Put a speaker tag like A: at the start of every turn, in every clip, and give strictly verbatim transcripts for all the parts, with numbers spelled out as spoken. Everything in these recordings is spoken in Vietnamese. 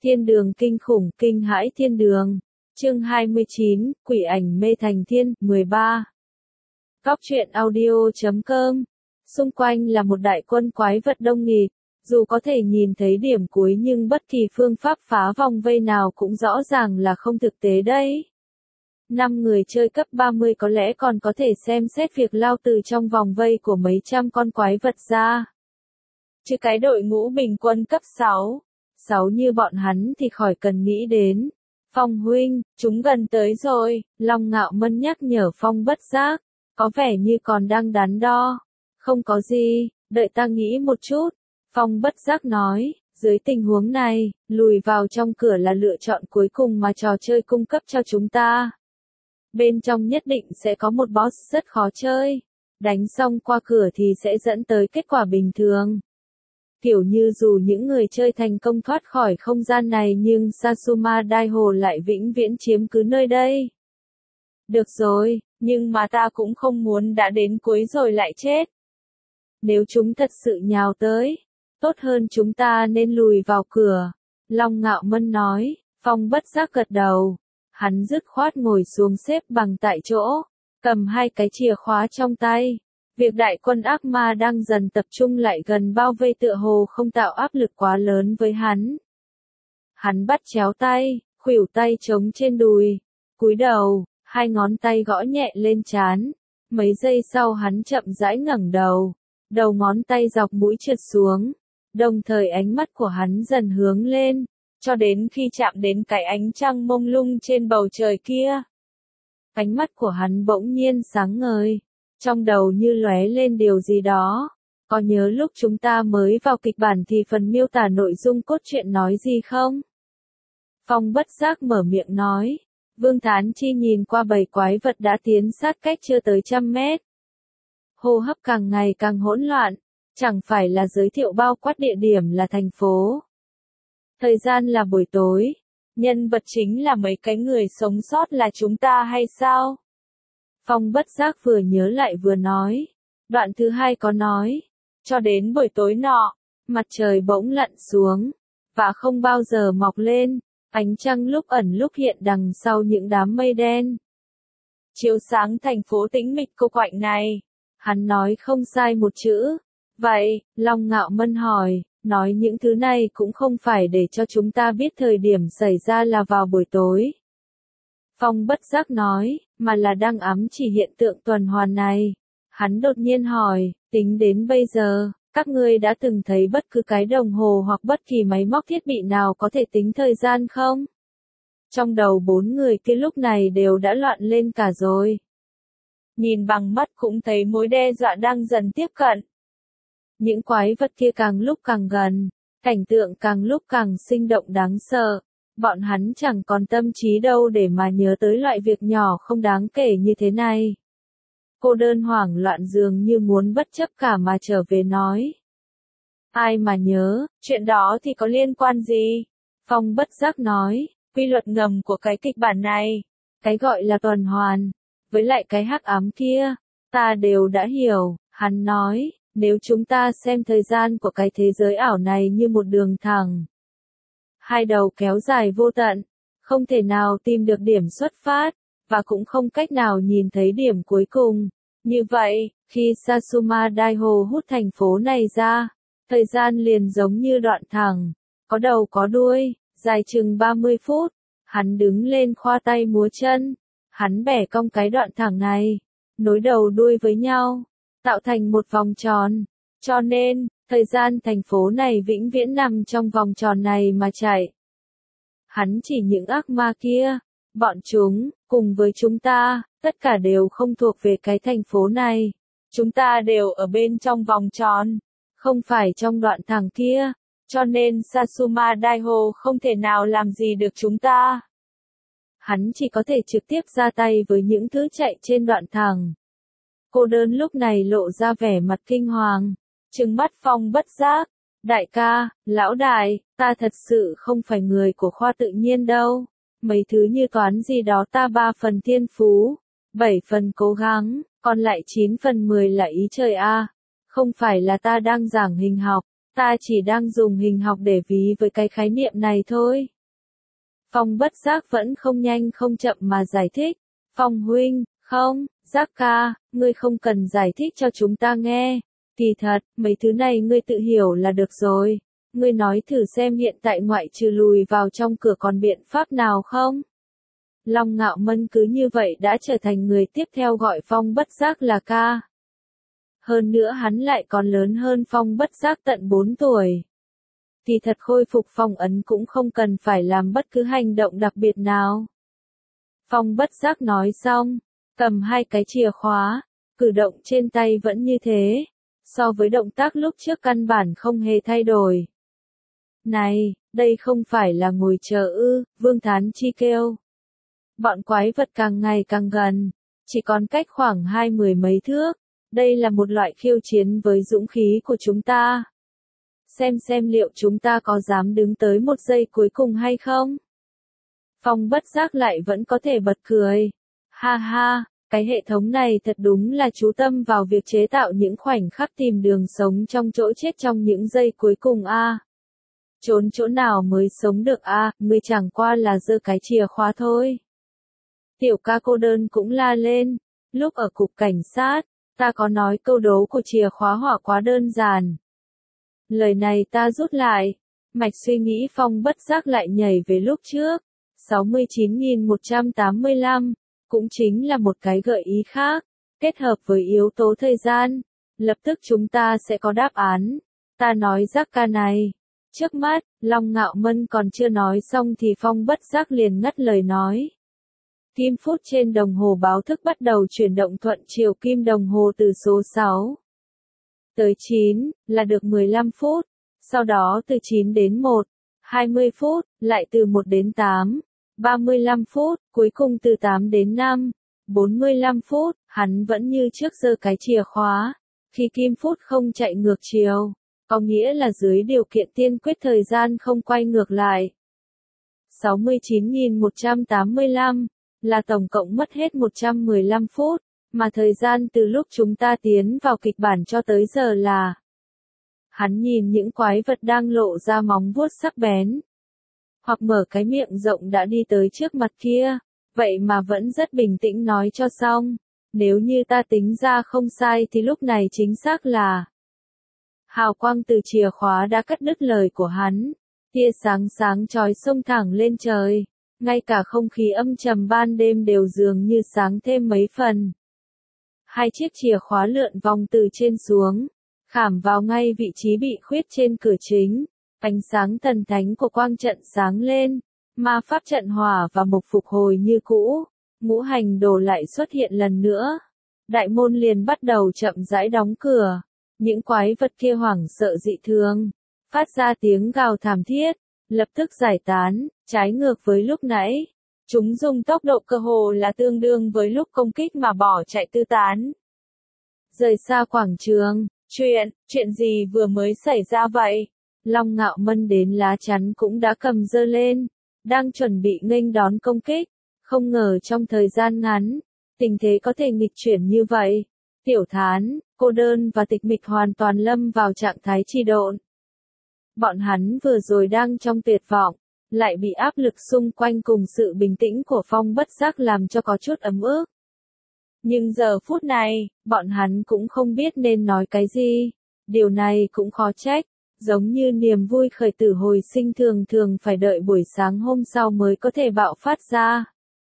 A: Thiên đường kinh khủng, kinh hãi thiên đường. Chương hai mươi chín, Quỷ ảnh mê thành thiên, mười ba. Góc truyện audio chấm com. Xung quanh là một đại quân quái vật đông nghịt, dù có thể nhìn thấy điểm cuối nhưng bất kỳ phương pháp phá vòng vây nào cũng rõ ràng là không thực tế đấy. Năm người chơi cấp ba mươi có lẽ còn có thể xem xét việc lao từ trong vòng vây của mấy trăm con quái vật ra. Chứ cái đội ngũ bình quân cấp sáu, sáu như bọn hắn thì khỏi cần nghĩ đến. Phong huynh, chúng gần tới rồi, Long Ngạo Mân nhắc nhở Phong Bất Giác, có vẻ như còn đang đắn đo. Không có gì, đợi ta nghĩ một chút. Phong Bất Giác nói, dưới tình huống này, lùi vào trong cửa là lựa chọn cuối cùng mà trò chơi cung cấp cho chúng ta. Bên trong nhất định sẽ có một boss rất khó chơi. Đánh xong qua cửa thì sẽ dẫn tới kết quả bình thường. Kiểu như dù những người chơi thành công thoát khỏi không gian này nhưng Sasuma Daiho lại vĩnh viễn chiếm cứ nơi đây. Được rồi, nhưng mà ta cũng không muốn đã đến cuối rồi lại chết. Nếu chúng thật sự nhào tới, tốt hơn chúng ta nên lùi vào cửa. Long Ngạo Mân nói. Phong Bất Giác gật đầu. Hắn dứt khoát ngồi xuống xếp bằng tại chỗ, cầm hai cái chìa khóa trong tay. Việc đại quân ác ma đang dần tập trung lại gần bao vây tựa hồ không tạo áp lực quá lớn với hắn. Hắn bắt chéo tay, khuỷu tay chống trên đùi, cúi đầu, hai ngón tay gõ nhẹ lên trán. Mấy giây sau hắn chậm rãi ngẩng đầu, đầu ngón tay dọc mũi trượt xuống, đồng thời ánh mắt của hắn dần hướng lên, cho đến khi chạm đến cái ánh trăng mông lung trên bầu trời kia. Ánh mắt của hắn bỗng nhiên sáng ngời. Trong đầu như lóe lên điều gì đó. Có nhớ lúc chúng ta mới vào kịch bản thì phần miêu tả nội dung cốt truyện nói gì không? Phong Bất Giác mở miệng nói. Vương Thán Chi nhìn qua bầy quái vật đã tiến sát cách chưa tới trăm mét. Hô hấp càng ngày càng hỗn loạn. Chẳng phải là giới thiệu bao quát địa điểm là thành phố. Thời gian là buổi tối. Nhân vật chính là mấy cái người sống sót là chúng ta hay sao? Phong Bất Giác vừa nhớ lại vừa nói. Đoạn thứ hai có nói. Cho đến buổi tối nọ, mặt trời bỗng lặn xuống, và không bao giờ mọc lên, ánh trăng lúc ẩn lúc hiện đằng sau những đám mây đen. Chiếu sáng thành phố tĩnh mịch cô quạnh này. Hắn nói không sai một chữ. Vậy, Long Ngạo Mân hỏi, nói những thứ này cũng không phải để cho chúng ta biết thời điểm xảy ra là vào buổi tối. Phong Bất Giác nói, mà là đang ám chỉ hiện tượng tuần hoàn này. Hắn đột nhiên hỏi, tính đến bây giờ, các ngươi đã từng thấy bất cứ cái đồng hồ hoặc bất kỳ máy móc thiết bị nào có thể tính thời gian không? Trong đầu bốn người kia lúc này đều đã loạn lên cả rồi. Nhìn bằng mắt cũng thấy mối đe dọa đang dần tiếp cận. Những quái vật kia càng lúc càng gần, cảnh tượng càng lúc càng sinh động đáng sợ. Bọn hắn chẳng còn tâm trí đâu để mà nhớ tới loại việc nhỏ không đáng kể như thế này. Cô đơn hoảng loạn dường như muốn bất chấp cả mà trở về nói. Ai mà nhớ, chuyện đó thì có liên quan gì? Phong Bất Giác nói, quy luật ngầm của cái kịch bản này, cái gọi là tuần hoàn, với lại cái hắc ám kia, ta đều đã hiểu. Hắn nói, nếu chúng ta xem thời gian của cái thế giới ảo này như một đường thẳng, hai đầu kéo dài vô tận, không thể nào tìm được điểm xuất phát, và cũng không cách nào nhìn thấy điểm cuối cùng. Như vậy, khi Sasuma Daiho hút thành phố này ra, thời gian liền giống như đoạn thẳng, có đầu có đuôi, dài chừng ba mươi phút. Hắn đứng lên khoa tay múa chân, hắn bẻ cong cái đoạn thẳng này, nối đầu đuôi với nhau, tạo thành một vòng tròn. Cho nên, thời gian thành phố này vĩnh viễn nằm trong vòng tròn này mà chạy. Hắn chỉ những ác ma kia, bọn chúng, cùng với chúng ta, tất cả đều không thuộc về cái thành phố này. Chúng ta đều ở bên trong vòng tròn, không phải trong đoạn thẳng kia, cho nên Sasuma Daiho không thể nào làm gì được chúng ta. Hắn chỉ có thể trực tiếp ra tay với những thứ chạy trên đoạn thẳng. Cô đơn lúc này lộ ra vẻ mặt kinh hoàng. Trừng mắt Phong Bất Giác, đại ca, lão đại, ta thật sự không phải người của khoa tự nhiên đâu. Mấy thứ như toán gì đó ta ba phần thiên phú, bảy phần cố gắng, còn lại chín phần mười là ý trời a. Không phải là ta đang giảng hình học, Ta chỉ đang dùng hình học để ví với cái khái niệm này thôi. Phong bất giác vẫn không nhanh không chậm mà giải thích. Phong huynh, không, Giác ca, ngươi không cần giải thích cho chúng ta nghe. Kỳ thật, mấy thứ này ngươi tự hiểu là được rồi. Ngươi nói thử xem hiện tại ngoại trừ lùi vào trong cửa còn biện pháp nào không? Long Ngạo Mân cứ như vậy đã trở thành người tiếp theo gọi Phong bất giác là ca. Hơn nữa hắn lại còn lớn hơn Phong bất giác tận bốn tuổi. Kỳ thật khôi phục phong ấn cũng không cần phải làm bất cứ hành động đặc biệt nào. Phong bất giác nói xong, cầm hai cái chìa khóa, cử động trên tay vẫn như thế, so với động tác lúc trước căn bản không hề thay đổi. Này, đây không phải là ngồi chờ ư, Vương Thán Chi kêu. Bọn quái vật càng ngày càng gần, chỉ còn cách khoảng hai mười mấy thước, đây là một loại khiêu chiến với dũng khí của chúng ta. Xem xem liệu chúng ta có dám đứng tới một giây cuối cùng hay không? Phong bất giác lại vẫn có thể bật cười. Ha ha, cái hệ thống này thật đúng là chú tâm vào việc chế tạo những khoảnh khắc tìm đường sống trong chỗ chết trong những giây cuối cùng a. À. Trốn chỗ nào mới sống được a, à, ngươi chẳng qua là giơ cái chìa khóa thôi. Tiểu ca cô đơn cũng la lên, lúc ở cục cảnh sát, ta có nói câu đố của chìa khóa hỏa quá đơn giản. Lời này ta rút lại, mạch suy nghĩ Phong bất giác lại nhảy về lúc trước, sáu mươi chín nghìn một trăm tám mươi lăm, cũng chính là một cái gợi ý khác, kết hợp với yếu tố thời gian, lập tức chúng ta sẽ có đáp án. Ta nói Giác ca này, trước mắt, Long Ngạo Mân còn chưa nói xong thì Phong bất giác liền ngắt lời nói. Kim phút trên đồng hồ báo thức bắt đầu chuyển động thuận chiều kim đồng hồ từ số sáu tới chín, là được mười lăm phút, sau đó từ chín đến một, hai mươi phút, lại từ một đến tám, ba mươi lăm phút, cuối cùng từ tám đến năm, bốn mươi lăm phút, hắn vẫn như trước giơ cái chìa khóa, khi kim phút không chạy ngược chiều, có nghĩa là dưới điều kiện tiên quyết thời gian không quay ngược lại. sáu mươi chín nghìn một trăm tám mươi lăm, là tổng cộng mất hết một trăm mười lăm phút. Mà thời gian từ lúc chúng ta tiến vào kịch bản cho tới giờ là. Hắn nhìn những quái vật đang lộ ra móng vuốt sắc bén. Hoặc mở cái miệng rộng đã đi tới trước mặt kia. Vậy mà vẫn rất bình tĩnh nói cho xong. Nếu như ta tính ra không sai thì lúc này chính xác là. Hào quang từ chìa khóa đã cắt đứt lời của hắn. Tia sáng sáng chói xông thẳng lên trời. Ngay cả không khí âm trầm ban đêm đều dường như sáng thêm mấy phần. Hai chiếc chìa khóa lượn vòng từ trên xuống, khảm vào ngay vị trí bị khuyết trên cửa chính, ánh sáng thần thánh của quang trận sáng lên, ma pháp trận hỏa và mộc phục hồi như cũ, ngũ hành đồ lại xuất hiện lần nữa. Đại môn liền bắt đầu chậm rãi đóng cửa, những quái vật kia hoảng sợ dị thường, phát ra tiếng gào thảm thiết, lập tức giải tán, trái ngược với lúc nãy. Chúng dùng tốc độ cơ hồ là tương đương với lúc công kích mà bỏ chạy tứ tán. Rời xa quảng trường, chuyện, chuyện gì vừa mới xảy ra vậy? Long Ngạo Mân đến lá chắn cũng đã cầm giơ lên, đang chuẩn bị nghênh đón công kích, không ngờ trong thời gian ngắn, tình thế có thể nghịch chuyển như vậy. Tiểu Thán, cô đơn và tịch mịch hoàn toàn lâm vào trạng thái trì độn. Bọn hắn vừa rồi đang trong tuyệt vọng. Lại bị áp lực xung quanh cùng sự bình tĩnh của Phong bất giác làm cho có chút ấm ức. Nhưng giờ phút này, bọn hắn cũng không biết nên nói cái gì. Điều này cũng khó trách, giống như niềm vui khởi tử hồi sinh thường thường phải đợi buổi sáng hôm sau mới có thể bạo phát ra.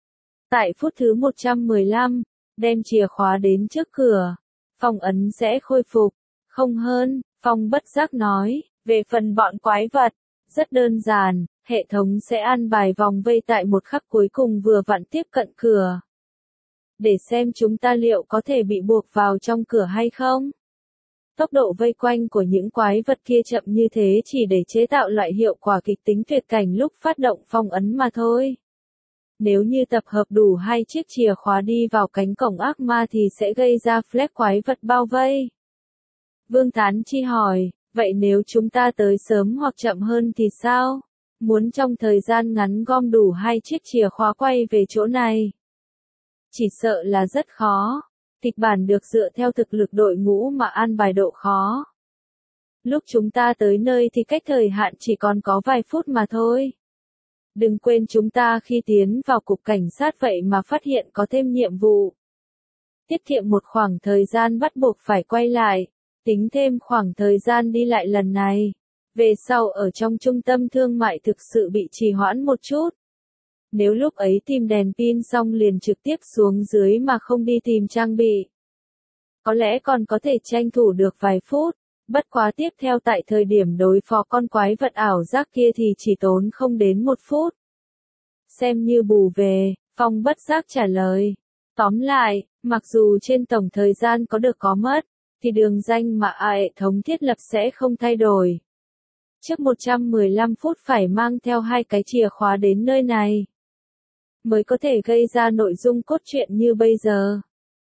A: Tại phút thứ một trăm mười lăm, đem chìa khóa đến trước cửa, phong ấn sẽ khôi phục, không hơn, Phong bất giác nói, về phần bọn quái vật, rất đơn giản. Hệ thống sẽ an bài vòng vây tại một khắc cuối cùng vừa vặn tiếp cận cửa. Để xem chúng ta liệu có thể bị buộc vào trong cửa hay không. Tốc độ vây quanh của những quái vật kia chậm như thế chỉ để chế tạo loại hiệu quả kịch tính tuyệt cảnh lúc phát động phong ấn mà thôi. Nếu như tập hợp đủ hai chiếc chìa khóa đi vào cánh cổng ác ma thì sẽ gây ra flag quái vật bao vây. Vương Thán Chi hỏi, vậy nếu chúng ta tới sớm hoặc chậm hơn thì sao? Muốn trong thời gian ngắn gom đủ hai chiếc chìa khóa quay về chỗ này. Chỉ sợ là rất khó. Kịch bản được dựa theo thực lực đội ngũ mà an bài độ khó. Lúc chúng ta tới nơi thì cách thời hạn chỉ còn có vài phút mà thôi. Đừng quên chúng ta khi tiến vào cục cảnh sát vậy mà phát hiện có thêm nhiệm vụ. Tiết kiệm một khoảng thời gian bắt buộc phải quay lại, tính thêm khoảng thời gian đi lại lần này. Về sau ở trong trung tâm thương mại thực sự bị trì hoãn một chút. Nếu lúc ấy tìm đèn pin xong liền trực tiếp xuống dưới mà không đi tìm trang bị, có lẽ còn có thể tranh thủ được vài phút. Bất quá tiếp theo tại thời điểm đối phó con quái vật ảo giác kia thì chỉ tốn không đến một phút. Xem như bù về, Phong bất giác trả lời. Tóm lại, mặc dù trên tổng thời gian có được có mất, thì đường danh mà hệ thống thiết lập sẽ không thay đổi. Trước một trăm mười lăm phút phải mang theo hai cái chìa khóa đến nơi này, mới có thể gây ra nội dung cốt truyện như bây giờ.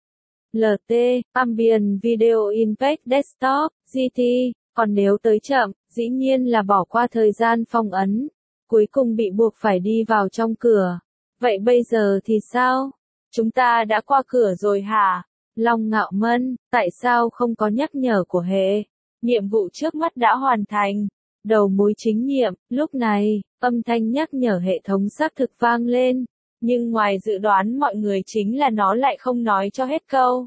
A: lờ tê, Ambient Video Impact Desktop, giê tê, còn nếu tới chậm, dĩ nhiên là bỏ qua thời gian phong ấn, cuối cùng bị buộc phải đi vào trong cửa. Vậy bây giờ thì sao? Chúng ta đã qua cửa rồi hả? Long Ngạo Mân, tại sao không có nhắc nhở của hệ? Nhiệm vụ trước mắt đã hoàn thành. Đầu mối chính nhiệm, lúc này, âm thanh nhắc nhở hệ thống xác thực vang lên. Nhưng ngoài dự đoán mọi người chính là nó lại không nói cho hết câu.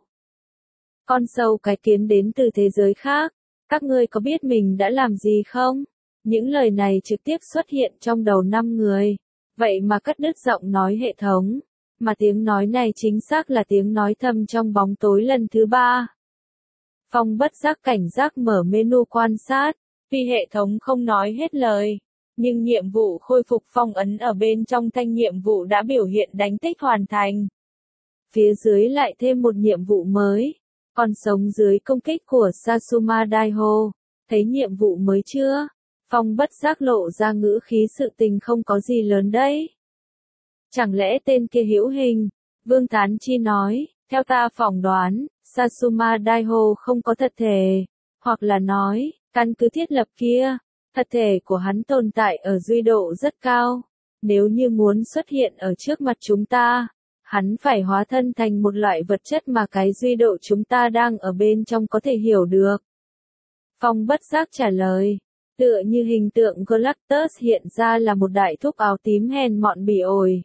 A: Con sâu cái kiến đến từ thế giới khác, các ngươi có biết mình đã làm gì không? Những lời này trực tiếp xuất hiện trong đầu năm người. Vậy mà cắt đứt giọng nói hệ thống. Mà tiếng nói này chính xác là tiếng nói thầm trong bóng tối lần thứ ba. Phong bất giác cảnh giác mở menu quan sát. Vì hệ thống không nói hết lời. Nhưng nhiệm vụ khôi phục phong ấn ở bên trong thanh nhiệm vụ đã biểu hiện đánh tích hoàn thành. Phía dưới lại thêm một nhiệm vụ mới. Còn sống dưới công kích của Sasuma Daiho. Thấy nhiệm vụ mới chưa? Phong bất giác lộ ra ngữ khí sự tình không có gì lớn đấy. Chẳng lẽ tên kia hữu hình? Vương Thán Chi nói, theo ta phỏng đoán, Sasuma Daiho không có thật thể. Hoặc là nói, căn cứ thiết lập kia, thật thể của hắn tồn tại ở duy độ rất cao. Nếu như muốn xuất hiện ở trước mặt chúng ta, hắn phải hóa thân thành một loại vật chất mà cái duy độ chúng ta đang ở bên trong có thể hiểu được. Phong bất giác trả lời, tựa như hình tượng Galactus hiện ra là một đại thúc áo tím hèn mọn bỉ ổi.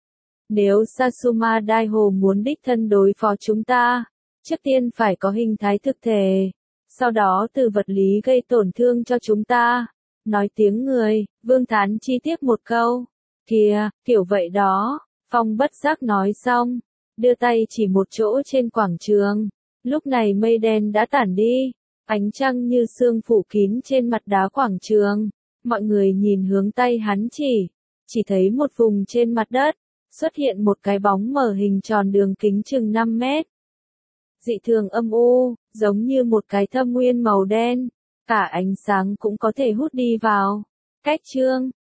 A: Nếu Sasuma Daiho muốn đích thân đối phó chúng ta, trước tiên phải có hình thái thực thể, sau đó từ vật lý gây tổn thương cho chúng ta. Nói tiếng người, Vương Thán Chi tiếp một câu. Kìa, kiểu vậy đó. Phong bất giác nói xong, đưa tay chỉ một chỗ trên quảng trường. Lúc này mây đen đã tản đi, ánh trăng như sương phủ kín trên mặt đá quảng trường. Mọi người nhìn hướng tay hắn chỉ, chỉ thấy một vùng trên mặt đất, xuất hiện một cái bóng mờ hình tròn đường kính chừng năm mét. Dị thường âm u, giống như một cái thâm nguyên màu đen, cả ánh sáng cũng có thể hút đi vào. Cách chương